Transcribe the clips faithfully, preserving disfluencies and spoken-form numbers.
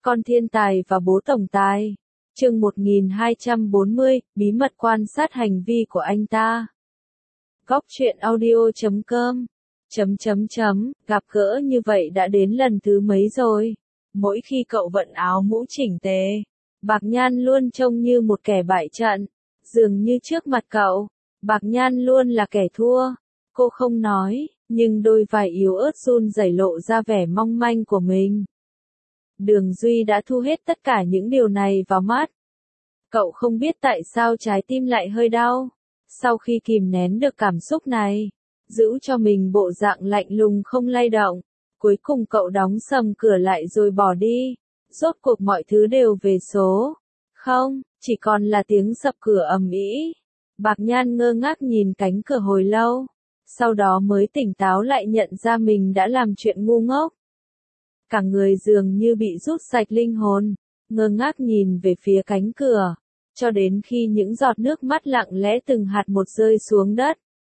Con thiên tài và bố tổng tài. Chương một nghìn hai trăm bốn mươi, bí mật quan sát hành vi của anh ta. Góc truyện audio chấm com. Chấm chấm chấm, gặp gỡ như vậy đã đến lần thứ mấy rồi. Mỗi khi cậu vận áo mũ chỉnh tề, Bạc Nhan luôn trông như một kẻ bại trận. Dường như trước mặt cậu, Bạc Nhan luôn là kẻ thua. Cô không nói, nhưng đôi vai yếu ớt run rẩy lộ ra vẻ mong manh của mình. Đường Duy đã thu hết tất cả những điều này vào mắt. Cậu không biết tại sao trái tim lại hơi đau. Sau khi kìm nén được cảm xúc này, giữ cho mình bộ dạng lạnh lùng không lay động, cuối cùng cậu đóng sầm cửa lại rồi bỏ đi. Rốt cuộc mọi thứ đều về số. Không, chỉ còn là tiếng sập cửa ầm ĩ. Bạc Nhan ngơ ngác nhìn cánh cửa hồi lâu, sau đó mới tỉnh táo lại nhận ra mình đã làm chuyện ngu ngốc. Cả người dường như bị rút sạch linh hồn, ngơ ngác nhìn về phía cánh cửa, cho đến khi những giọt nước mắt lặng lẽ từng hạt một rơi xuống đất.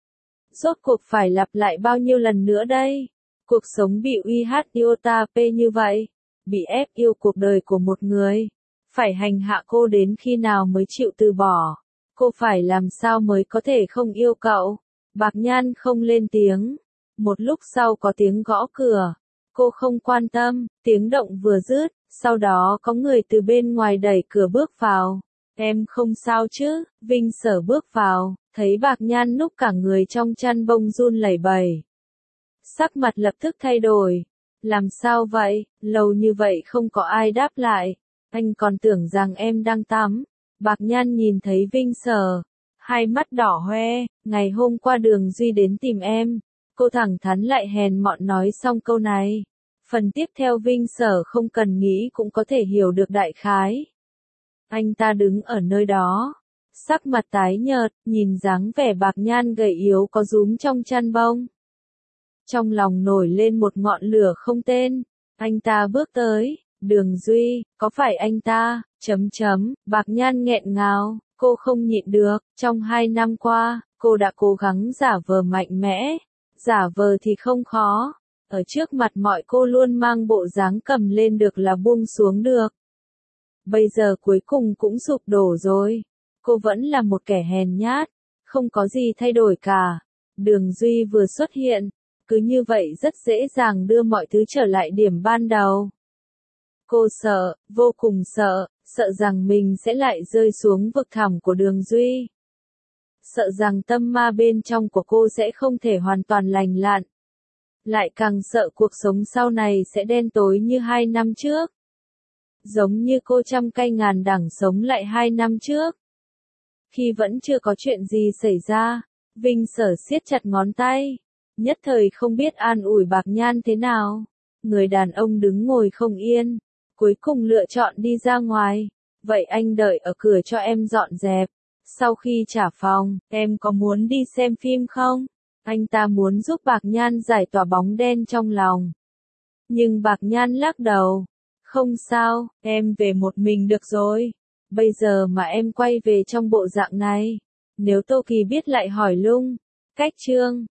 Rốt cuộc phải lặp lại bao nhiêu lần nữa đây? Cuộc sống bị uy hiếp iota pê như vậy, bị ép yêu cuộc đời của một người, phải hành hạ cô đến khi nào mới chịu từ bỏ? Cô phải làm sao mới có thể không yêu cậu? Bạc Nhan không lên tiếng. Một lúc sau có tiếng gõ cửa. Cô không quan tâm, tiếng động vừa dứt, sau đó có người từ bên ngoài đẩy cửa bước vào. Em không sao chứ? Vinh Sở bước vào, thấy Bạc Nhan núp cả người trong chăn bông run lẩy bẩy. Sắc mặt lập tức thay đổi. Làm sao vậy? Lâu như vậy không có ai đáp lại. Anh còn tưởng rằng em đang tắm. Bạc Nhan nhìn thấy Vinh Sở, hai mắt đỏ hoe. Ngày hôm qua Đường Duy đến tìm em. Cô thẳng thắn lại hèn mọn nói xong câu này. Phần tiếp theo Vinh Sở không cần nghĩ cũng có thể hiểu được đại khái. Anh ta đứng ở nơi đó, sắc mặt tái nhợt, nhìn dáng vẻ Bạc Nhan gầy yếu có rúm trong chăn bông. Trong lòng nổi lên một ngọn lửa không tên. Anh ta bước tới. Đường Duy, có phải anh ta? Chấm chấm, Bạc Nhan nghẹn ngào, cô không nhịn được. Trong hai năm qua, cô đã cố gắng giả vờ mạnh mẽ. Giả vờ thì không khó. Ở trước mặt mọi cô luôn mang bộ dáng cầm lên được là buông xuống được. Bây giờ cuối cùng cũng sụp đổ rồi. Cô vẫn là một kẻ hèn nhát. Không có gì thay đổi cả. Đường Duy vừa xuất hiện, cứ như vậy rất dễ dàng đưa mọi thứ trở lại điểm ban đầu. Cô sợ, vô cùng sợ, sợ rằng mình sẽ lại rơi xuống vực thẳm của Đường Duy. Sợ rằng tâm ma bên trong của cô sẽ không thể hoàn toàn lành lặn. Lại càng sợ cuộc sống sau này sẽ đen tối như hai năm trước. Giống như cô trăm cây ngàn đắng sống lại hai năm trước. Khi vẫn chưa có chuyện gì xảy ra, Vinh Sở siết chặt ngón tay. Nhất thời không biết an ủi Bạc Nhan thế nào. Người đàn ông đứng ngồi không yên, cuối cùng lựa chọn đi ra ngoài. Vậy anh đợi ở cửa cho em dọn dẹp. Sau khi trả phòng, em có muốn đi xem phim không? Anh ta muốn giúp Bạc Nhan giải tỏa bóng đen trong lòng. Nhưng Bạc Nhan lắc đầu. Không sao, em về một mình được rồi. Bây giờ mà em quay về trong bộ dạng này, nếu Tô Kỳ biết lại hỏi lung. Cách chương